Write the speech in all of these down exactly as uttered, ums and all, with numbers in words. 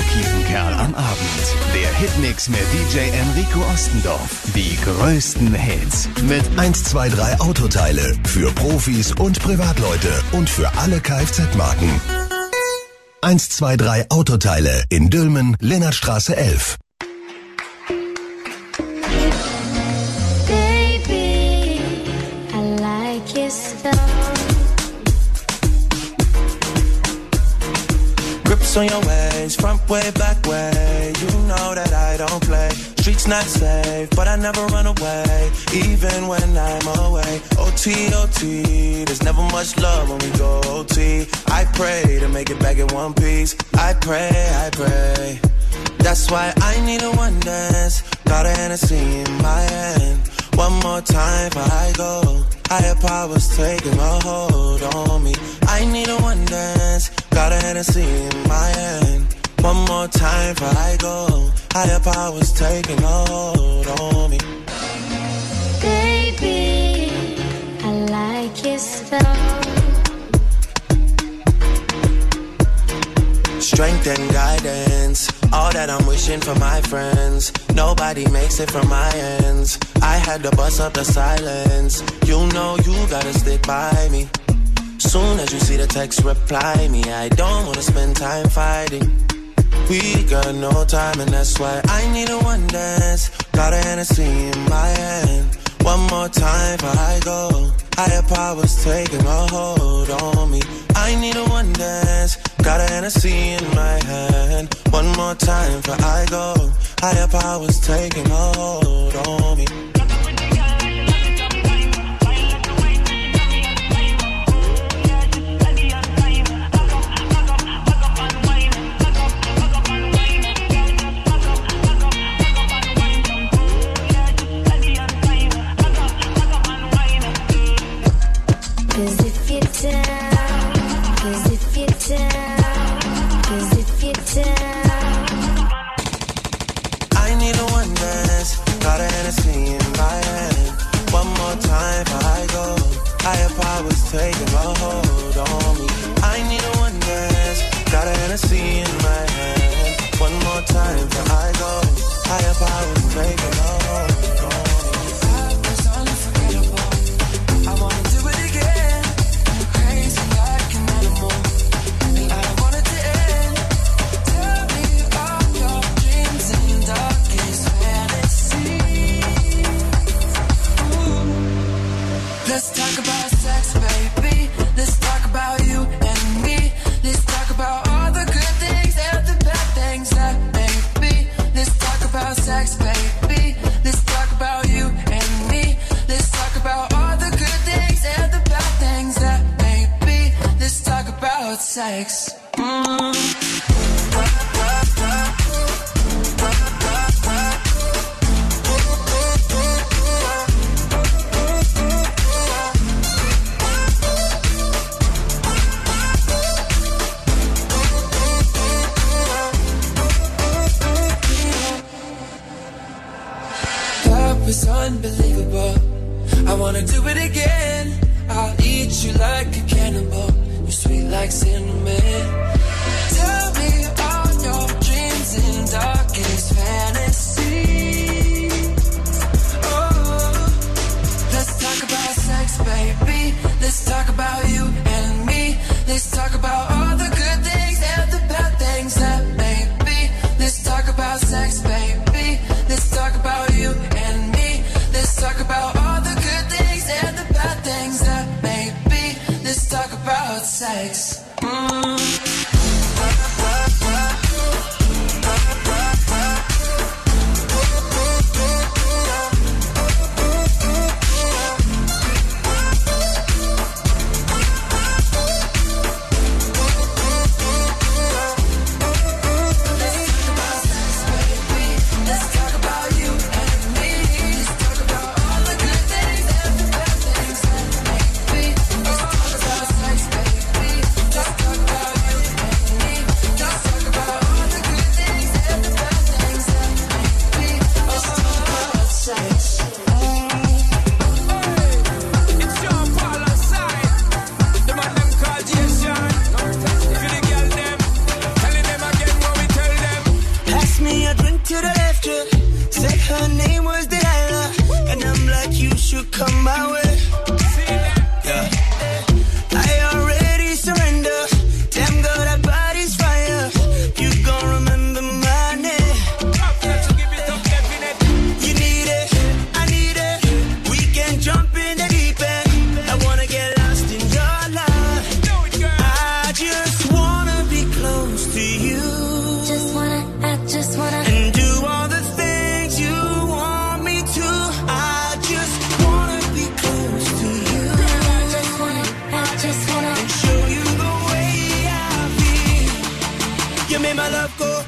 Kiepenkerl am Abend. Der Hitmix mit D J Enrico Ostendorf. Die größten Hits mit eins zwei drei Autoteile für Profis und Privatleute und für alle Kfz-Marken. eins zwei drei Autoteile in Dülmen, Lennartstraße elf. Baby, I like your stuff. Grips on your ways, front way, back way. You know that I don't play. Streets not safe, but I never run away, even when I'm away. O T, O T, there's never much love when we go O T. I pray to make it back in one piece. I pray, I pray. That's why I need a one dance. Got a Hennessy in my hand. One more time before I go. Higher powers taking a hold on me. I need a one dance. Got a Hennessy in my hand. One more time before I go. Higher powers taking a hold on me. Baby, I like your stuff. Strength and guidance, all that I'm wishing for my friends. Nobody makes it from my ends. I had to bust up the silence. You know you gotta stick by me. Soon as you see the text, reply me. I don't wanna spend time fighting. We got no time and that's why I need a one dance. Got a Hennessy in my hand. One more time before I go. Higher powers taking a hold on me. I need a one dance. Got a Hennessy in my hand. One more time before I go. Higher powers taking a hold on me. Cause if you're down, cause if you're down, cause if you're down. I need a one dance. Got a Hennessy in my hand. One more time before I go. Higher powers taking a hold on me. I need a one dance. Got a Hennessy in my hand. One more time before I go. Higher powers taking a hold on me. I was unforgettable. I wanna do it again. Crazy like an animal. And I don't want it to end. Tell me all your dreams and darkest fantasies. Ooh. Let's talk about sex, baby. Let's talk about you and me. Let's talk about all the good things and the bad things that may be. Let's talk about sex, baby. Let's talk about you and me. Let's talk about all the good things and the bad things that may be. Let's talk about sex. Mm. It's unbelievable. I wanna do it again. I'll eat you like a cannibal. You're sweet like cinnamon. Tell me all your dreams and darkest fantasies. Oh, let's talk about sex, baby. Let's talk about you and me. Let's talk about all the good things and the bad things that may be. Let's talk about sex, baby. Let's talk about you and me. Let's talk about all the good things and the bad things that may be. Let's talk about sex. Mm. her name was Delilah, and I'm like, you should come my way. Yeah, I already surrender. Damn girl, that body's fire. You gon' remember my name. You need it, I need it. We can jump in the deep end. I wanna get lost in your life. I just wanna be close to you. Just wanna, I just wanna. And do all the things you want me to. I just wanna be close to you. I just wanna, I just wanna. And show you the way I feel. You made my love go.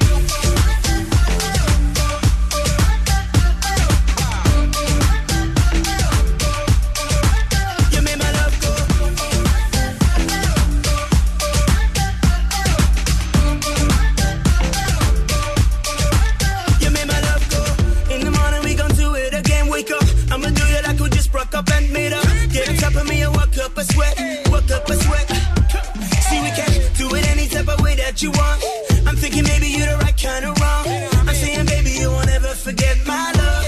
You made my love go. You made my love go. In the morning we gon' do it again. Wake up, I'ma do you like we just broke up and made up. Get on top of me and work up a sweat, work up a sweat. See, we can do it any type of way that you want. I'm thinking maybe you're the right kind of wrong. I'm saying, baby, you won't ever forget my love.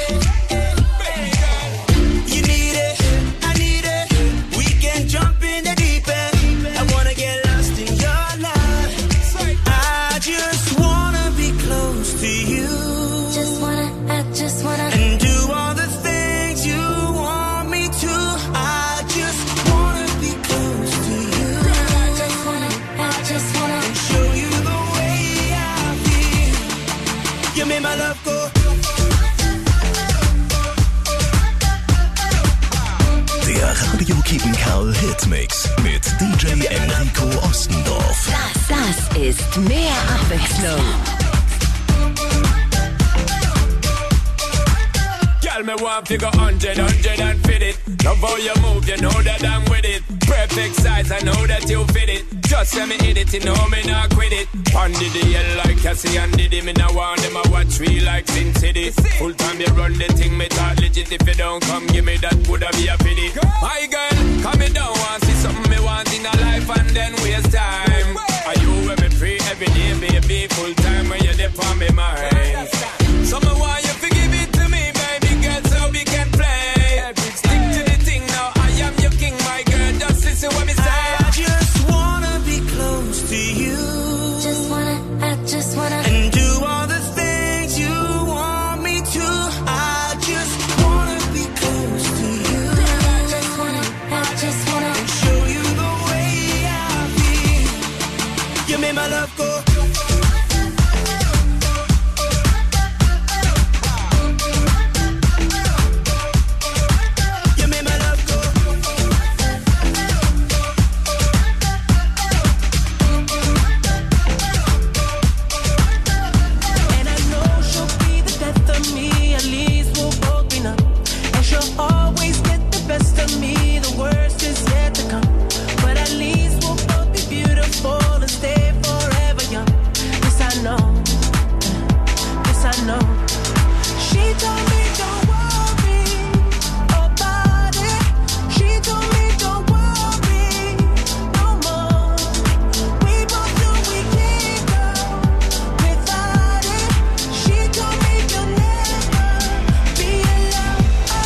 You need it, I need it. We can jump in the deep end. I wanna get lost in your life. I just wanna be close to you. Just wanna, I just wanna. And do all the things you want me to. I just wanna be close to you. I just wanna, I just wanna. And show you the way I feel. You made my love go. Der Radio Kiepen Karl Hitmix mit D J Enrico Ostendorf. Das, das ist mehr Abwechslung. Girl, me want figure hundred, hundred and fit it. Love how you move, you know that I'm with it. Perfect size, I know that you fit it. Just let me hit it, you know me not quit it. On the D L like Cassie and Diddy. Me now want them a watch me like Sin City. Full time you run the thing, me talk legit. If you don't come, give me that, woulda be a pity. My girl, come me down, want see something me want in a life and then waste time. Are you with me free every day, baby? Full time when you're there for me mind. So me want you to give it to me, baby girl, so we can play. Stick to the thing now, I am your king, my girl. Just listen what me say. I just wanna be close to you. Just wanna, I just wanna. And do all the things you want me to. I just wanna be close to you. I just wanna, I just wanna. And show you the way I feel. You made my love go. You made my love go. And I know she'll be the death of me. At least we'll both be numb. And she'll always get the best of me. The worst is yet to come. But at least we'll both be beautiful and stay forever young. This I know. This I know. She told me don't worry about it. She told me don't worry no more. We both know we can't go without it. She told me you'll never be alone.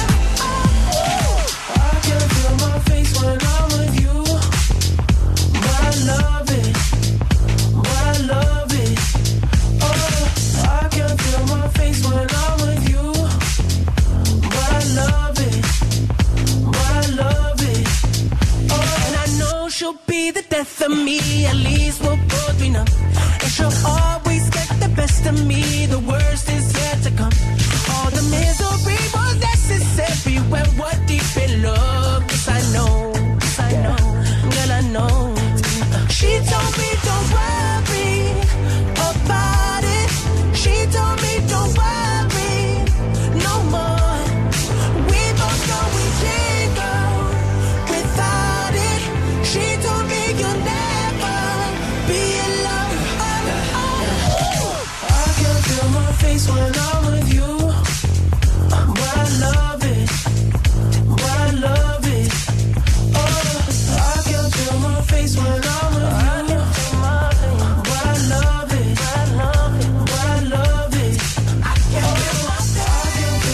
I can feel my face when I'm with you, but I love it, but I love it. Oh, I can feel my face when I'm with you, but I love it, but I love it. Oh, and I know she'll be the death of me. At least we'll both be numb. And she'll always get the best of me. The worst is yet to come. All the misery was necessary when we're deep in love. Yes, I know, yes, I know, girl, I know. She told me don't worry about it. She told me don't worry no more. We both know we can't go without it. She told me you'll never be alone. Oh, oh. I can feel my face when I'm with you, but I love it, but I love it. Oh, I can feel my face when I'm with you, but I love it, but I love it. I can feel my face. I can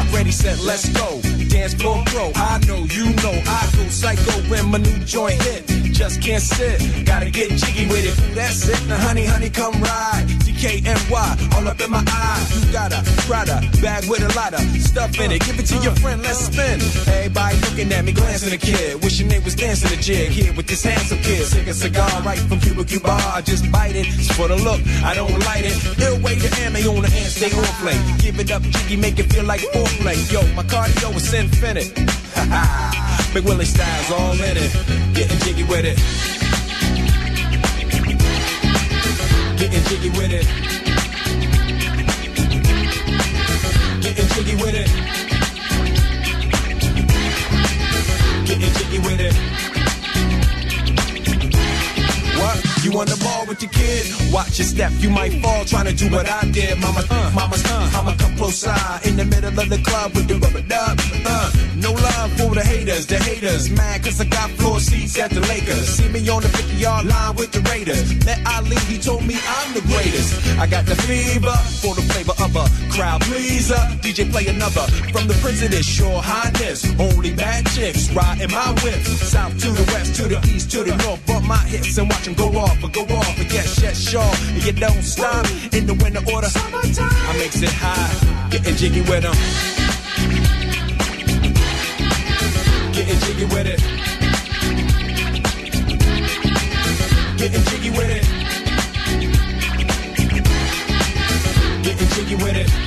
Ready, set, let's go. Dance floor pro. I know, you know, I go psycho when my new joint hit. Just can't sit, gotta get jiggy with it. That's it, now honey, honey, come ride. D K N Y, all up in my eye. You got a Prada bag with a lot of stuff in it. Give it to your friend, let's spin. Everybody looking at me, glancing a kid. Wishing they was dancing a jig here with this handsome kid. Sick a cigar right from Cuba Cuba. I just bite it, it's for the look, I don't light it. Ill way to ammo on the hand, stay on play. Give it up, jiggy, make it feel like foreplay. Yo, my cardio is infinite. Ha ha. Big Willie style's all in it. Getting jiggy with it. Getting jiggy with it. Getting jiggy with it. Getting jiggy with it. What? You on the ball with your kid? Watch your step, you might fall trying to do what I did. Mama, uh, mama, uh, mama, come close side in the middle of the club with the rubber dub. Uh, no love for the haters, the haters mad cause I got floor seats at the Lakers. See me on the fifty yard line with the Raiders. Met Ali, he told me I'm the greatest. I got the fever for the flavor of a crowd pleaser. D J play another from the president, Your Highness. Only bad chicks riding my whip. South to the west, to the east, to the north. Bump my hips and watch them go off, or go off, and yes, yes, sure. And you don't stop in the winter order. I makes it high, getting jiggy with them. Getting jiggy with it. Getting jiggy with it. Getting jiggy with it.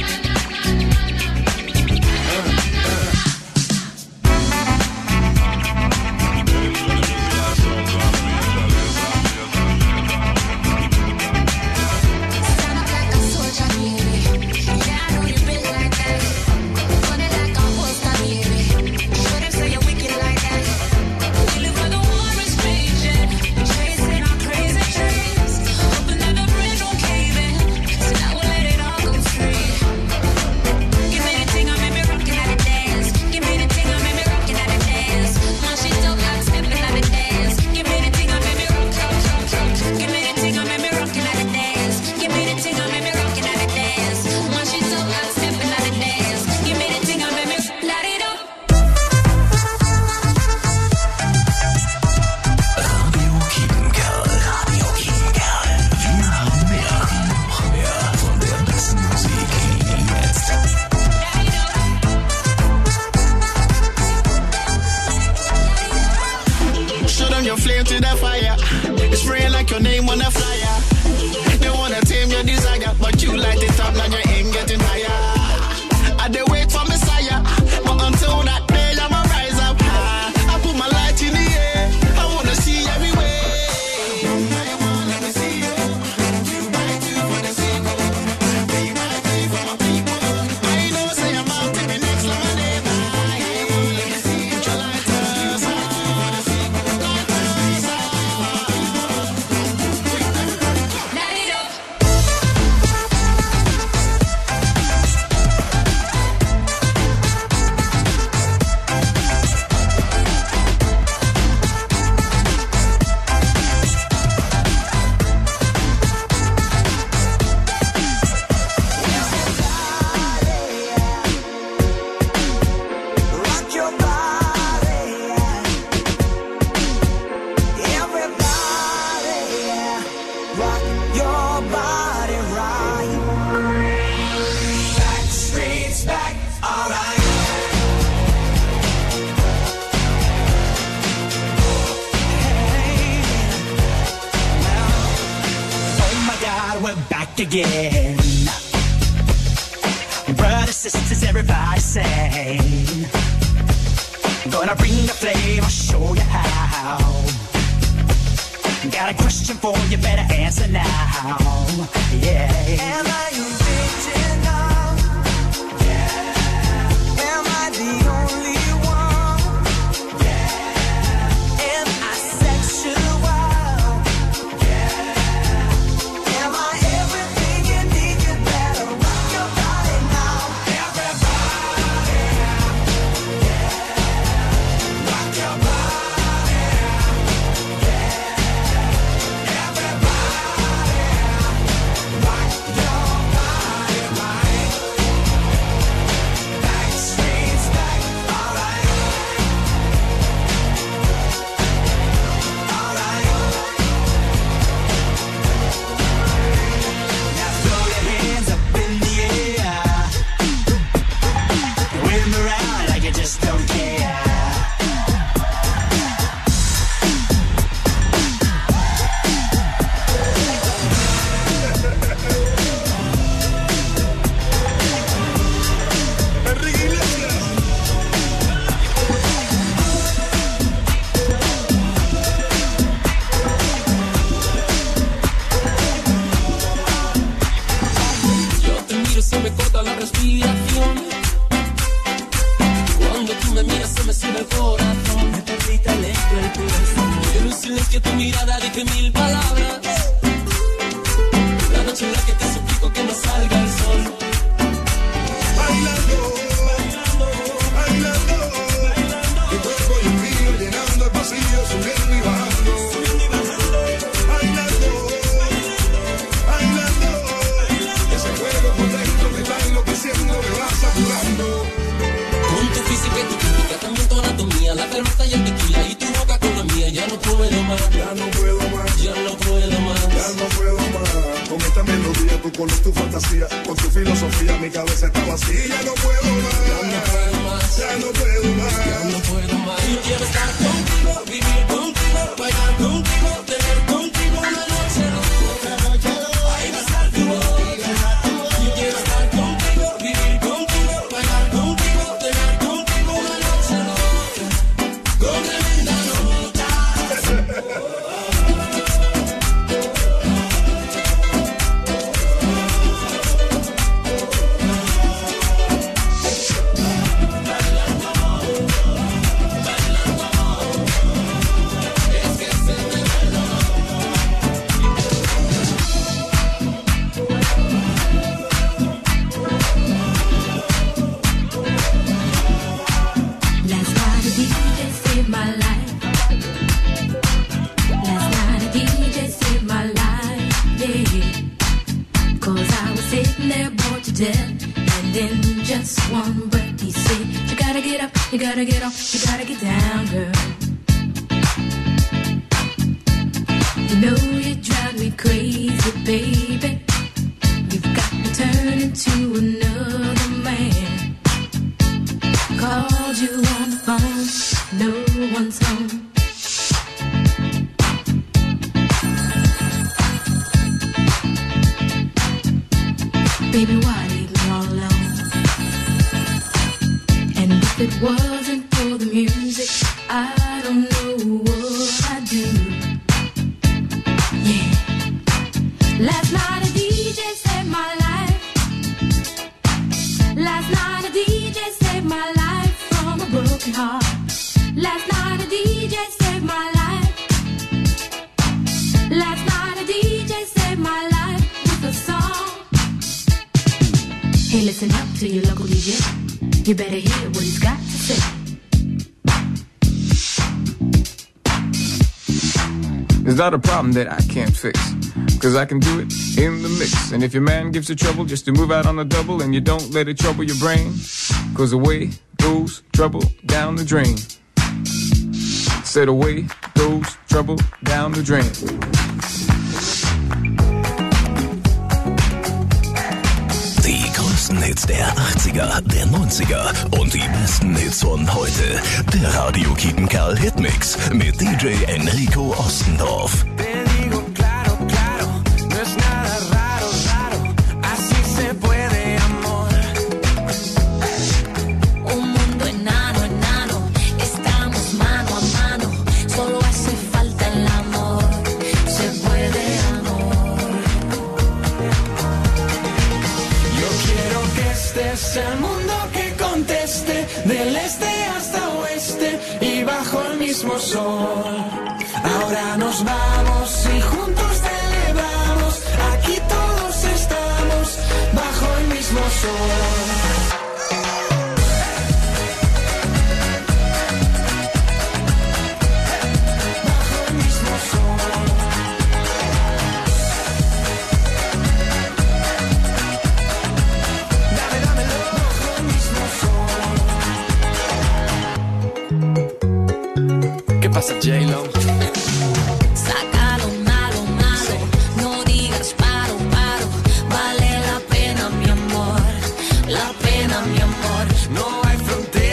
Again, brothers, sisters, everybody say, gonna bring the flame, I'll show you how. Got a question for you, better answer now. Yeah. Am I original? Yeah. Am I the only one? Yeah. Am I sexual? Yeah. Am I everything you need? You better rock your body now. Everybody. Yeah. Rock your body. Yeah. Everybody. Rock your body. around like you just don't care. Se me corta la respiración. Cuando tú me miras se me sube el corazón. Me palpita lento el corazón. En un silencio tu mirada dije mil palabras. La noche en la que te suplico que no salga el sol. Bailando, bailando, bailando, bailando. Tu cuerpo y el mío llenando el vacío, subiendo y bajando. Subiendo y bajando. Bailando, bailando, bailando. Ese juego por dentro me está enloqueciendo, me va saturando. Con tu física y tu química, también tu anatomía, la cerveza y el tequila y tu boca con la mía. Ya no puedo más, ya no puedo más, ya no puedo más, ya no puedo más. Con esta melodía, tú con tu fantasía, con tu filosofía, mi cabeza está vacía. Ya no puedo más, ya no puedo más, ya no puedo más, ya no puedo más. Yo quiero estar contigo, vivir contigo, bailar contigo, tener contigo una noche loca, noche loca. Ahí va a estar tu boca. Yo quiero estar contigo, vivir contigo, bailar contigo, tener contigo una noche loca, con tremenda nota. Last night a D J saved my life. Last night a D J saved my life, yeah. Cause I was sitting there bored to death. And in just one breath he said, you gotta get up, you gotta get off, you gotta get down, girl. You know you drive me crazy, baby. You've got me turning to another man. Called you on the phone, no one's home. Baby, why leave me all alone? And if it wasn't for the music, I don't know what I'd do. Yeah. Last night a D J saved my life. Last night a D J saved my life from a broken heart. Last night a D J saved my life. Last night a D J saved my life with a song. Hey, listen up to your local D J. You better hear what he's got to say. It's not a problem that I can't fix, cause I can do it in the mix. And if your man gives you trouble, just to move out on the double, and you don't let it trouble your brain, cause away goes trouble down the drain. Said away goes trouble down the drain. Die größten Hits der achtziger, der neunziger und die besten Hits von heute. Der Radio Kietenkerl Hitmix mit D J Enrico Ostendorf. Te digo claro, claro, no es nada raro, raro, así se puede, amor. Un mundo enano, enano, estamos mano a mano, solo hace falta el amor, se puede, amor. Yo quiero que este sea el mundo que conteste, del este hasta oeste y bajo el mismo sol. Ahora nos vamos y juntos celebramos, aquí todos estamos bajo el mismo sol. ¿Qué pasa, J-Lo? Saca lo malo, malo, no digas paro, paro, vale la pena, mi amor, la pena, mi amor. No hay frontera.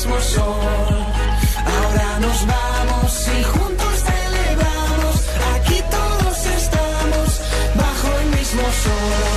mismo sol. Ahora nos vamos y juntos celebramos. Aquí todos estamos bajo el mismo sol.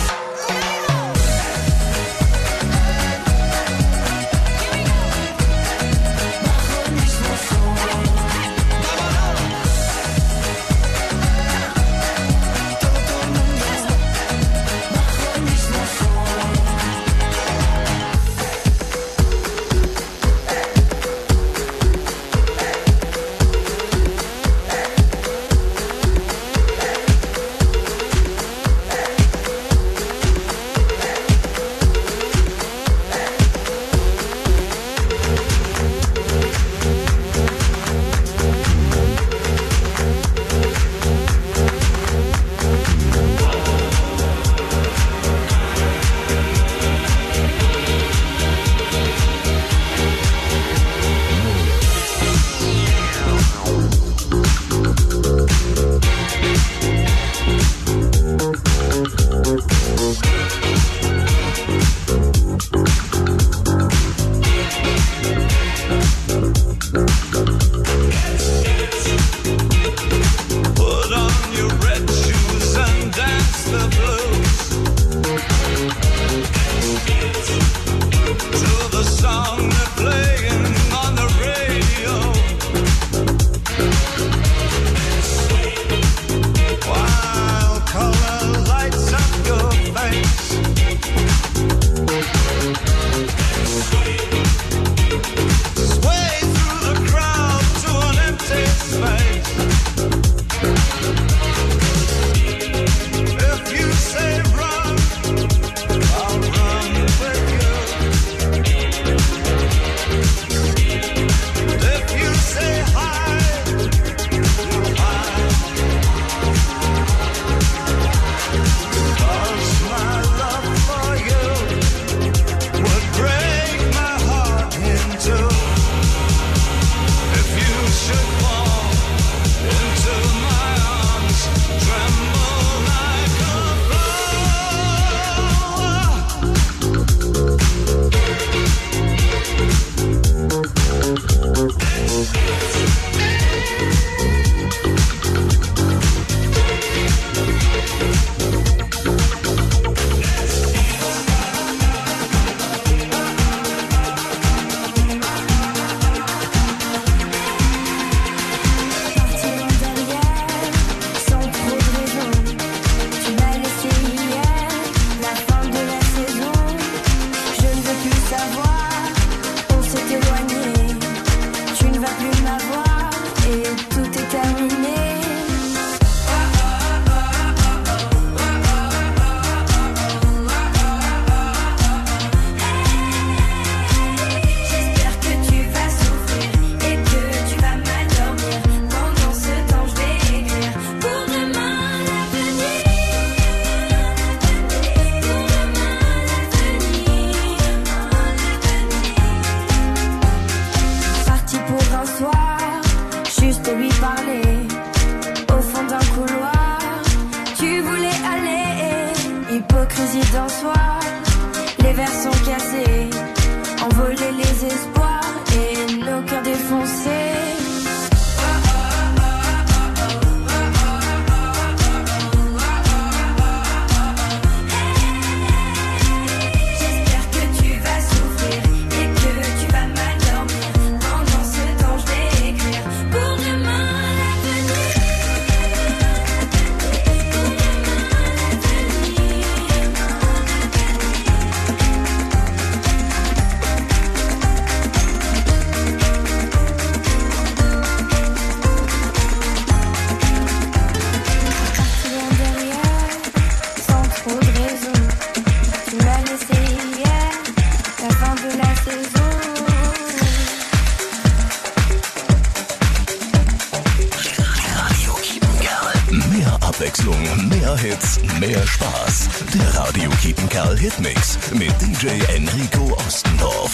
Mehr Hits, mehr Spaß. Der Radio Kiepenkerl Hitmix mit D J Enrico Ostendorf.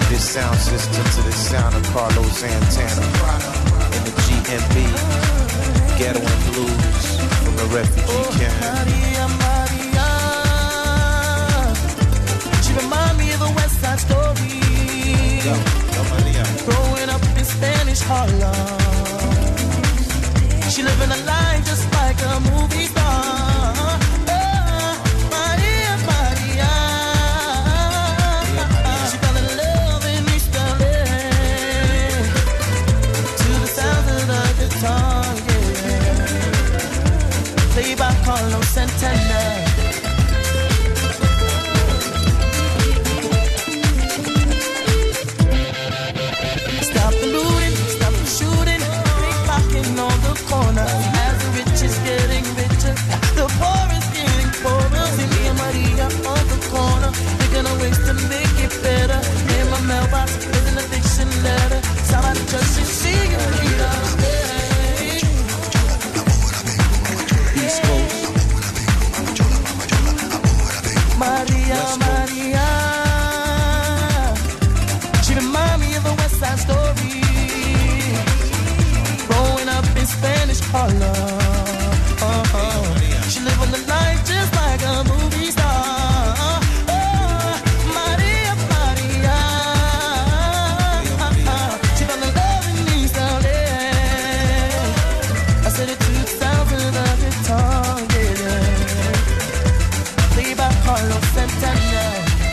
up this sound system to the sound of Carlos Santana in the G M B, Ghetto and Blues from the refugee camp. Maria, Maria, she remind me of a West Side Story. Yo, yo, Maria. Growing up in Spanish Harlem, she living a life just like a movie star. Played by Carlos Santana. Stop the looting, stop the shooting, pickpocketing on the corner. As the rich is getting richer, the poor is getting poorer. See me and Maria on the corner, thinking of ways to make it better. In my mailbox, there's an addiction letter. Somebody just should see you read us. Maria, Maria, she remind me of a West Side Story. Growing up in Spanish Harlem, uh-huh. She living the life just like a movie star. Oh, Maria, Maria, she found the love in East L A. I said it two thousand of the tongue, yeah. Played by Carlos Santana.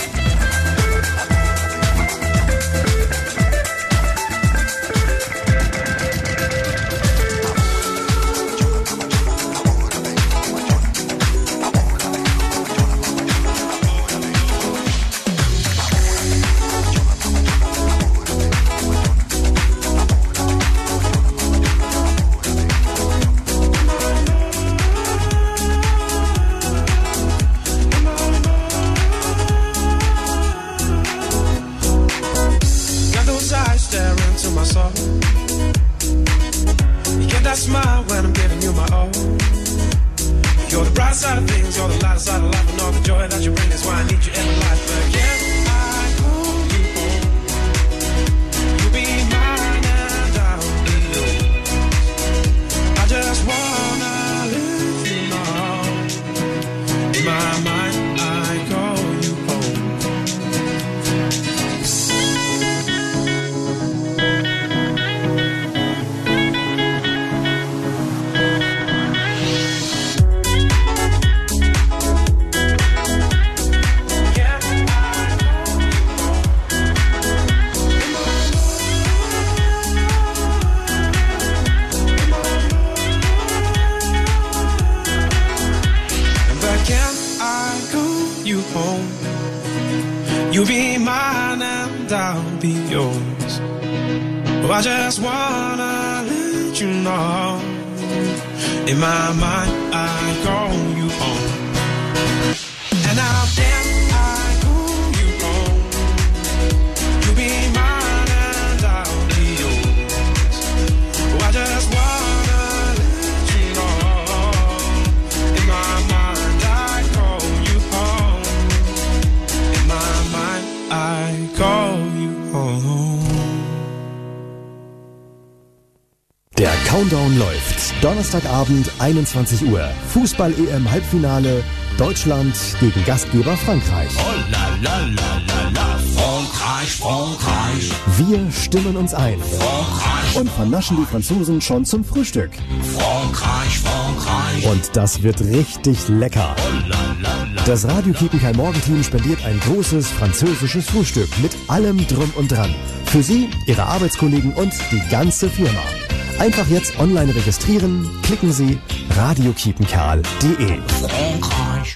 Der Countdown läuft. Donnerstagabend, einundzwanzig Uhr. Fußball-E M-Halbfinale. Deutschland gegen Gastgeber Frankreich. Oh la la la la la. Frankreich, Frankreich. Wir stimmen uns ein. Frankreich. Und vernaschen die Franzosen schon zum Frühstück. Frankreich, Frankreich. Und das wird richtig lecker. Oh la la la. Das Radio Kiepenkeil Morgenteam spendiert ein großes französisches Frühstück mit allem drum und dran. Für Sie, Ihre Arbeitskollegen und die ganze Firma. Einfach jetzt online registrieren, klicken Sie radiokiepenkerl punkt de. Frankreich.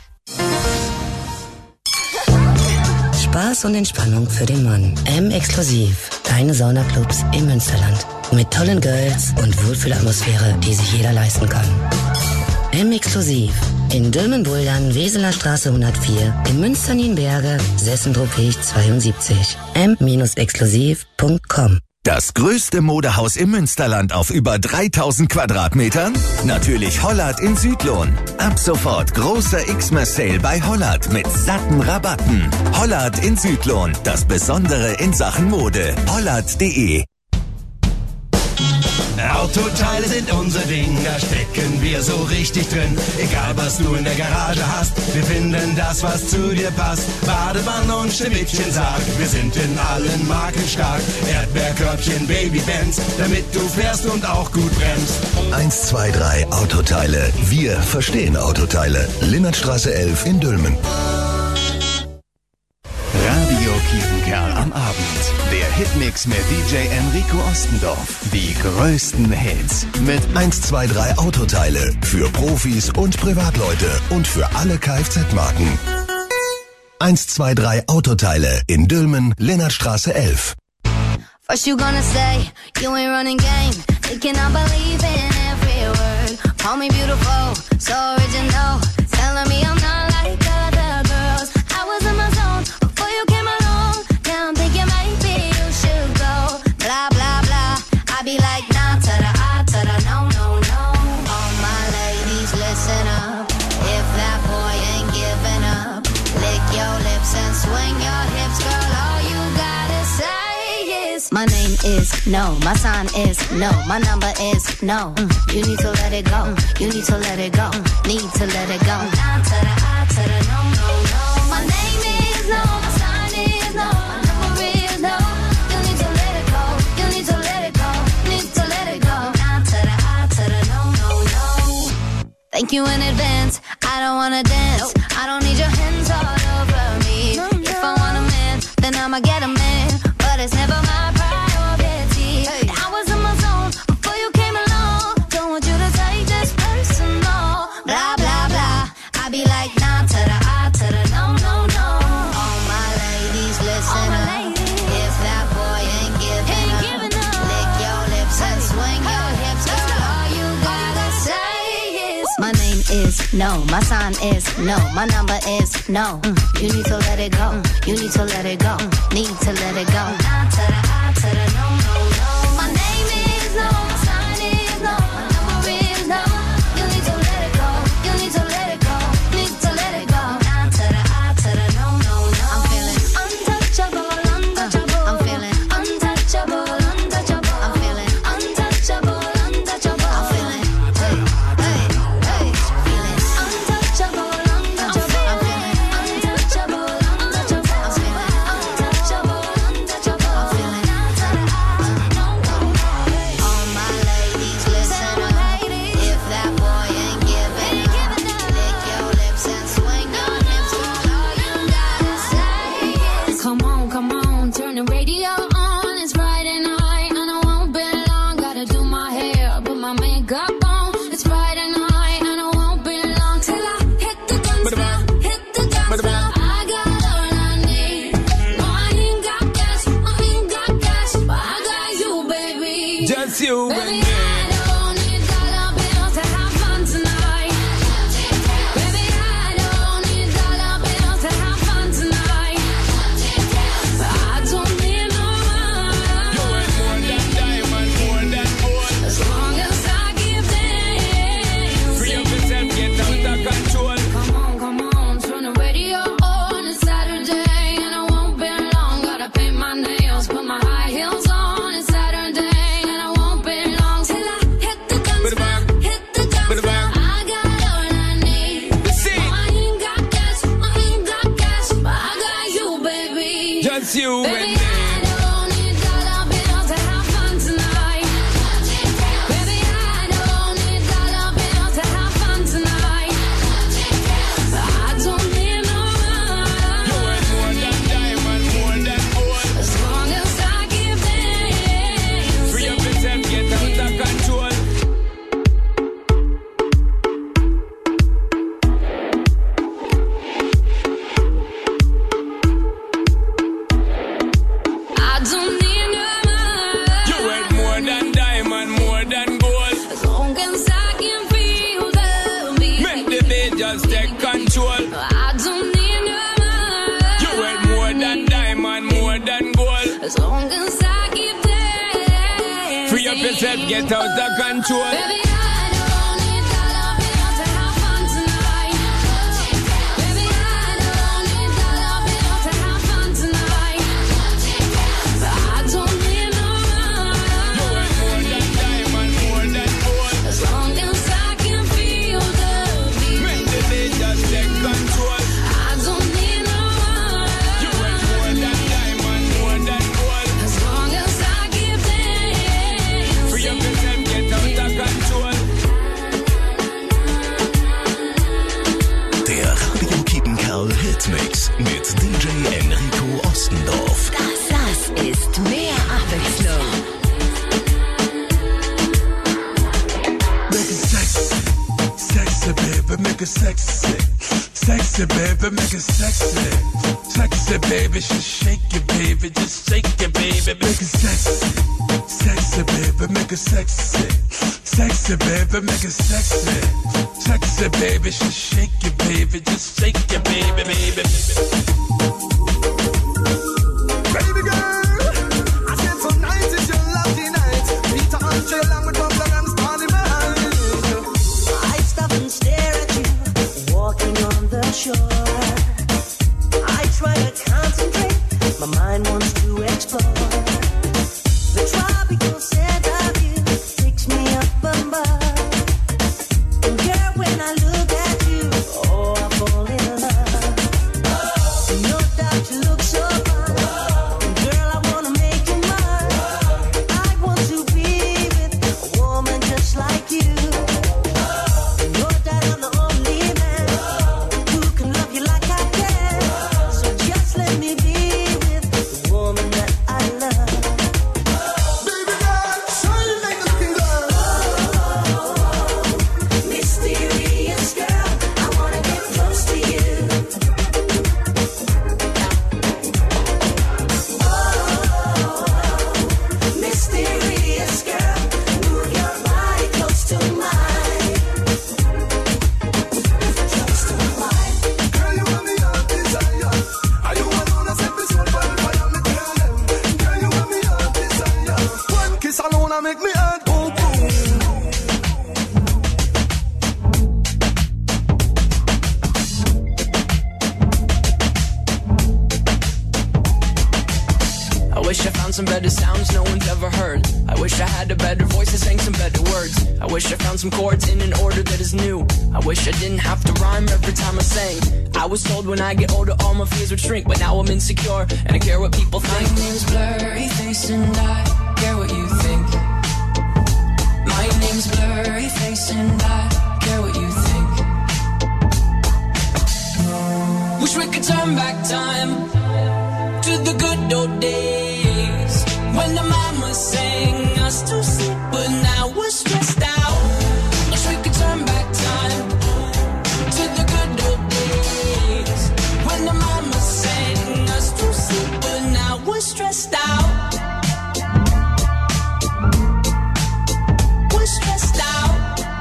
Spaß und Entspannung für den Mann. M-Exklusiv. Deine Saunaclubs im Münsterland. Mit tollen Girls und Wohlfühlatmosphäre, die sich jeder leisten kann. M-Exklusiv. In Dülmen-Buldern, Weseler Straße hundertvier, in Münster-Nienberge, Sessendruppig zweiundsiebzig. m Bindestrich exklusiv punkt com Das größte Modehaus im Münsterland auf über dreitausend Quadratmetern? Natürlich Hollard in Südlohn. Ab sofort großer Xmas-Sale bei Hollard mit satten Rabatten. Hollard in Südlohn, das Besondere in Sachen Mode. hollard punkt de. Autoteile sind unser Ding, da stecken wir so richtig drin. Egal was du in der Garage hast, wir finden das, was zu dir passt. Badewanne und Schneewittchensarg, wir sind in allen Marken stark. Erdbeerkörbchen, Babybands, damit du fährst und auch gut bremst. eins zwei drei Autoteile. Wir verstehen Autoteile. Linnertstraße elf in Dülmen. Radio Kiepenkerl am Abend. Der Hitmix mit D J Enrico Ostendorf. Die größten Hits mit eins zwei drei Autoteile. Für Profis und Privatleute und für alle Kfz-Marken. eins zwei drei Autoteile in Dülmen, Linnertstraße elf. First you gonna say you ain't running game, thinking I believe in every word. Call me beautiful, so original, telling me I'm not like other girls. I was in my zone before you came along. Now I'm thinking maybe you should go. Blah blah blah. I be like nah to the ah to the no no no. All my ladies listen up. If that boy ain't giving up, lick your lips and swing your hips, girl. All you gotta say is my name is no, my sign is no, my number is no. Mm, you need to let it go. Mm, you need to let it go. Mm, need to let it go. Nah to the ah to the no no no. My name is no, my sign is no, my number is no. You need to let it go. You need to let it go. Need to let it go. Nah to the ah to the no no no. Thank you in advance. I don't wanna dance. Nope. I don't need your hands all over me. No, no. If I want a man, then I'ma get a man. But it's never my priority. Hey. I was in my zone before you came along. Don't want you to take this personal. Blah blah blah. I be like nah to the ah to the no no no. All my ladies listen my up. Ladies. If that boy ain't giving ain't up, giving up, lick your lips and swing hey. your hips. Girl, all you gotta say is my name is no, my sign is no, my number is no. Mm, you need to let it go. Mm, you need to let it go. Mm, need to let it go. Nah to the ah to the no no no. My name is no, my sign is no, my number is no. You need to let it go. You need to let it go. Need to let it go. Nah to the ah to the no no no. I'm feeling untouchable, untouchable. Uh, I'm feeling untouchable, untouchable. I'm feeling untouchable, untouchable. I'm feeling hey hey hey. Feeling untouchable, untouchable. I'm feeling untouchable, untouchable. I'm feeling untouchable, untouchable. I'm feeling all my ladies listen up. If that boy ain't giving up, lick your lips and swing your hips. All you gotta say is Come on, come on, turn the radio on. It's Friday night and I won't be long. Gotta do my hair, put my makeup on. It's Friday night and I won't be long till I hit the dance floor, hit the dance floor. I got all I need. No, I ain't got cash, I ain't got cash, but I got you, baby. Just you and Baby, me. I don't need dollar bills to have fun tonight. Baby, I don't need dollar bills to have fun tonight. I don't need no money. You ain't more than diamond, more than gold. As long as I give them. Free up yourself, get out of control. Come on, come on, turn the radio on. It's Saturday and I won't be long. Gotta paint my nails, put my high heels on. It's Saturday and I won't be long till I hit the dance floor, hit the dance floor. I got all I need. See. No, I ain't got cash, I ain't got cash, but I got you, baby. Just you and Baby, me. I don't need dollar bills to have fun tonight. Baby, I don't need dollar bills to have fun tonight. I don't need no You ain't more money. than diamond, more than gold. As long as I give them. Free up yourself, get out of control. I don't need no money. You ain't more than diamond, more than gold. As long as I can feel the beat. Make the beat just take control. I don't need no money. You ain't more than diamond, more than gold. As long as I give them. Free up yourself, get out of control. Baby, I don't need dollar bill to have fun tonight. Baby, I don't need dollar bill to have fun tonight. I don't need no money. You want more than diamond, more than gold. As long as I can feel the beat. Make the beat just take control. I don't need no money. You want more than diamond, more than gold. As long as I keep dancing. Free up yourself, get out of control. Der Radio Kiepenkerl Hitmix mit D J Enrico Ostendorf. Das, das ist mehr Abwechslung. Make it sexy, sexy baby, make it sexy. Sexy baby, make it sexy. Sexy baby, just shake it baby, just shake it baby, make it sexy. Sexy baby, make it sexy. Sexy baby, make it sexy. Sexy baby, just shake it baby, just shake it baby, baby. Baby girl, I said tonight is your lucky night. Peter Andre along with Pablo and Stanley behind. I stop and stare at you, walking on the shore. I try to concentrate, my mind wants to explore. The tropical scent of you takes me up above. And girl, when I look at you, oh, I fall in love. No doubt you look so fine. And girl, I wanna make you mine. I want to be with a woman just like you. No doubt I'm the only man who can love you like I can. So just let me be with the woman that I love. Baby girl, show you like a looking girl. Mysterious girl, I wanna get close to you. Oh, mysterious girl, move your body close to mine. Close to mine. Girl, you want me on desire. Are you alone? I set this one for the fire, me tell them. Girl, you want me on desire. One kiss alone, I make me heart boom boom. I wish I found some better sounds no one's ever heard. I wish I had a better voice and sang some better words. I wish I found some chords in an order that is new. I wish I didn't have to rhyme every time I sang. I was told when I get older all my fears would shrink, but now I'm insecure and I care what people think. My name's Blurry Face and I care what you think. My name's Blurry Face and I care what you think. Wish we could turn back time to the good old days when the mama sang us to sleep, but now we're stressed out. Wish we could turn back time to the good old days when the mama sang us to sleep, but now we're stressed out. We're stressed out.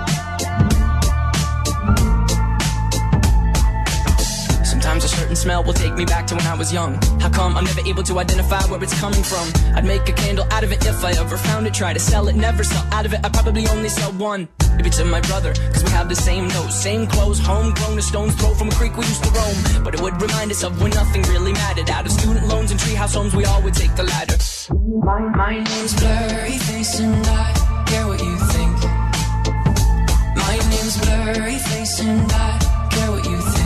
Sometimes a certain smell will take me back to when I was young. How come I'm never able to identify where it's coming from? I'd make a candle out of it if I ever found it. Try to sell it, never sell out of it. I'd probably only sell one. Maybe to my brother, cause we have the same nose, same clothes, homegrown, a stone's throw from a creek we used to roam. But it would remind us of when nothing really mattered. Out of student loans and treehouse homes, we all would take the ladder. My, my name's Blurry Face and I care what you think. My name's Blurry Face and I care what you think.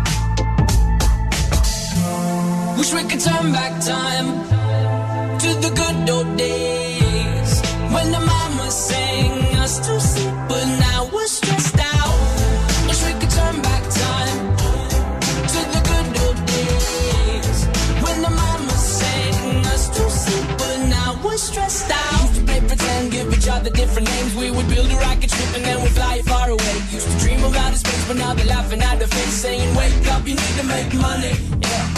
Wish we could turn back time to the good old days when the mama sang us to sleep, but now we're stressed out. Wish we could turn back time to the good old days when the mama sang us to sleep, but now we're stressed out. Used to play pretend, give each other different names. We would build a rocket ship and then we'd fly far away. Used to dream of outer space, but now they're laughing at the face, saying, wake up, you need to make money. Yeah.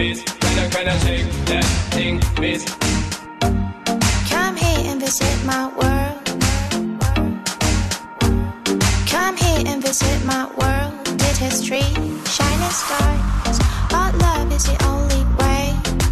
miss. Can I, can I shake that thing, miss? Come here and visit my world. Come here and visit my world. Did history, shining stars. Our love is the only way.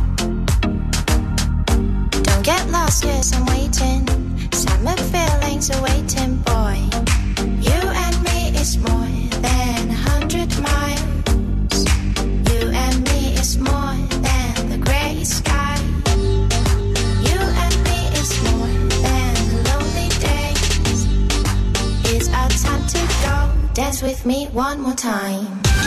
Don't get lost, yes, I'm waiting. Summer feelings are waiting, boy. You and me is more than a hundred miles. You and me is more than the gray sky. You and me is more than the lonely days. It's our time to go. Dance with me one more time.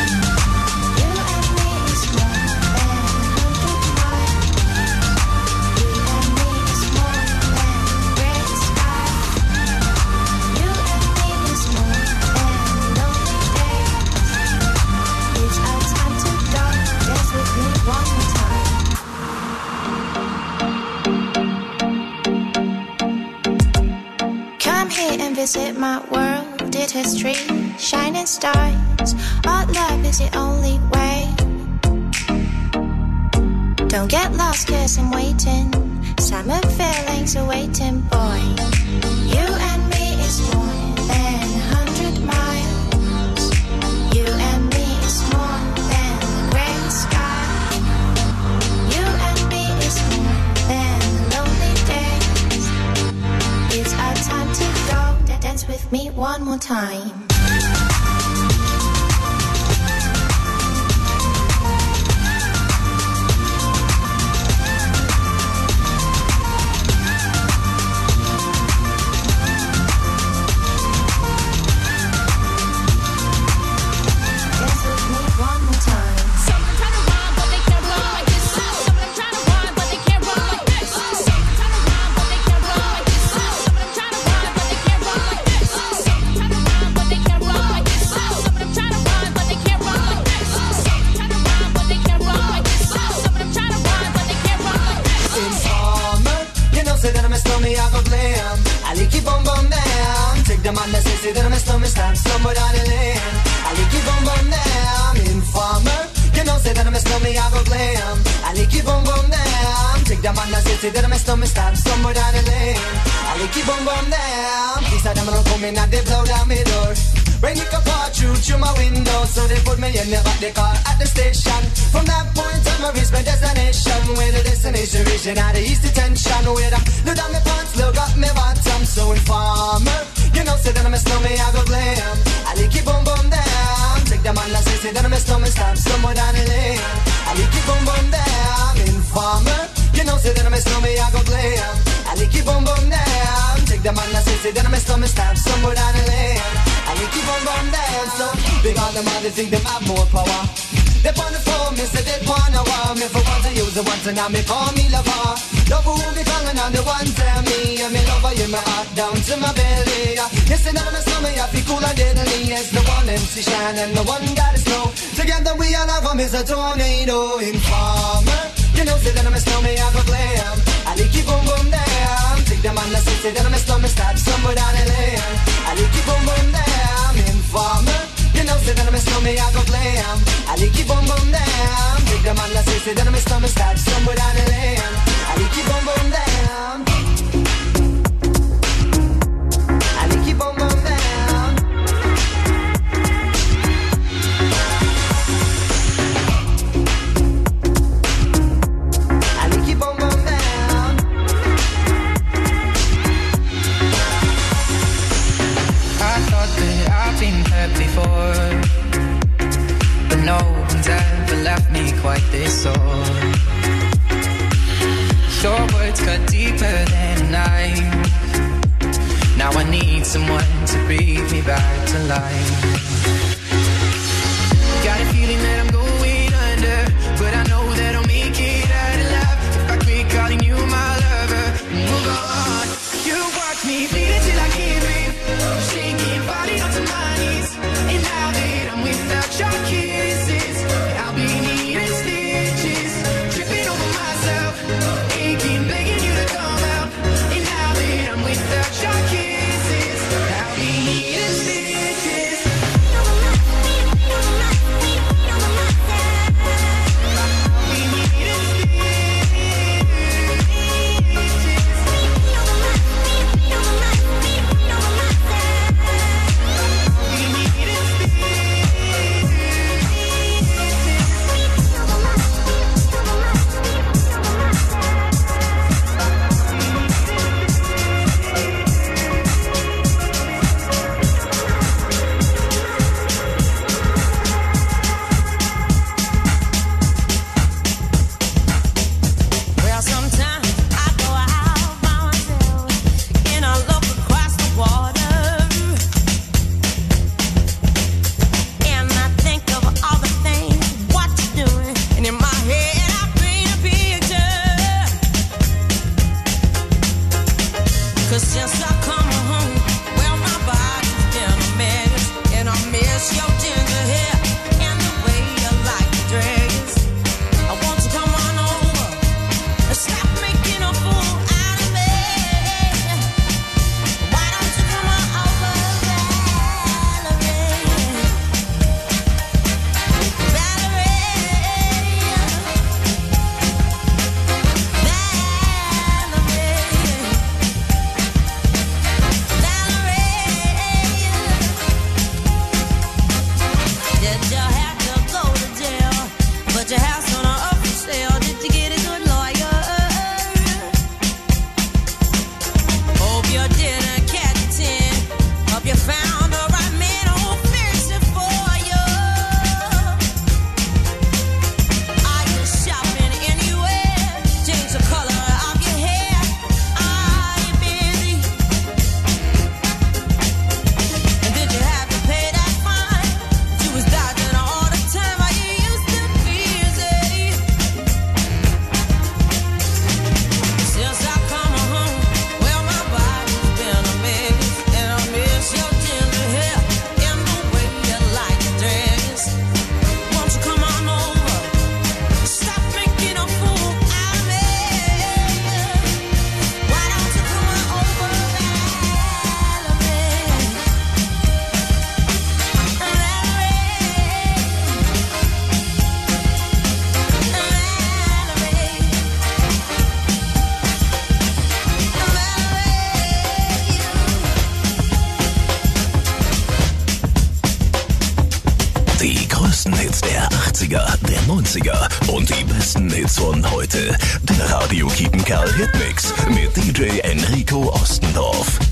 Visit my world, did history, shining stars. Our love is the only way. Don't get lost, cause I'm waiting. Summer feelings are waiting, boy. You and me is more than a hundred miles. You and me is more than the gray sky. You and me is more than the lonely days. It's our time to go. Dance with me one more time. That I'm a stomach stamp somewhere down the lane. I like you boom boom damn. Informer, you know say that I'm a stomach I go glam. I like you boom boom damn. Take them on the city that I'm a stomach stamp somewhere down the lane. I like you boom boom damn. These are them don't come in and they blow down my door. Rain it come pour through through my window, so they put me in the back the car at the station. From that point on, I reach my destination. Where the destination region out of east detention. Where I look down my pants, look up my bottom. So informer, you know say that I'm a snowman, I go glam. I like it boom boom down. Take them on the say, say that I'm a snowman, stop somewhere down the lane. I like it boom boom down. Informer, you know say that I'm a snowman, I go glam. I like it boom boom down. Take them on the say, say that I'm a snowman, stop somewhere down the lane. I like it boom boom down. So big on them, they think they have more power. They on the phone, me say they wanna want me. For once I use the once and now me call me lover. Love who be calling on the one tell me. I'm in lover in my heart down to my belly. Yes, and I'm a summer, I feel cool and deadly. Yes, the one M C Shine and the one got it snow. Together we all have them is a tornado. Informer, you know say that I'm a snowman, I go glam. I like it boom boom down. Take them on the city, say that I'm a snowman, start somewhere down the lane. I like it boom boom down. Informer, you know say that I'm a snowman, I go glam. I like it boom boom down. Take them on the city, say that I'm a snowman, start somewhere down the lane. I like it boom boom down. I like it boom boom down. I like it boom boom down. I thought that I've been hurt before, but no one's ever left me quite this sore. Your words cut deeper than a knife. Now I need someone to breathe me back to life. Got a feeling that I'm going under, but I know that I'll make it out alive. If I quit calling you my lover, move on. You watch me bleed until I can't breathe, shaking body onto my knees. And now that I'm without your kisses, I'll be needing stitches, tripping over myself, aching, begging you to come out. And now that I'm without your kisses, I'll be needing stitches. neunziger und die besten Hits von heute. Der Radio Kiepenkerl Hitmix mit D J Enrico Ostendorf.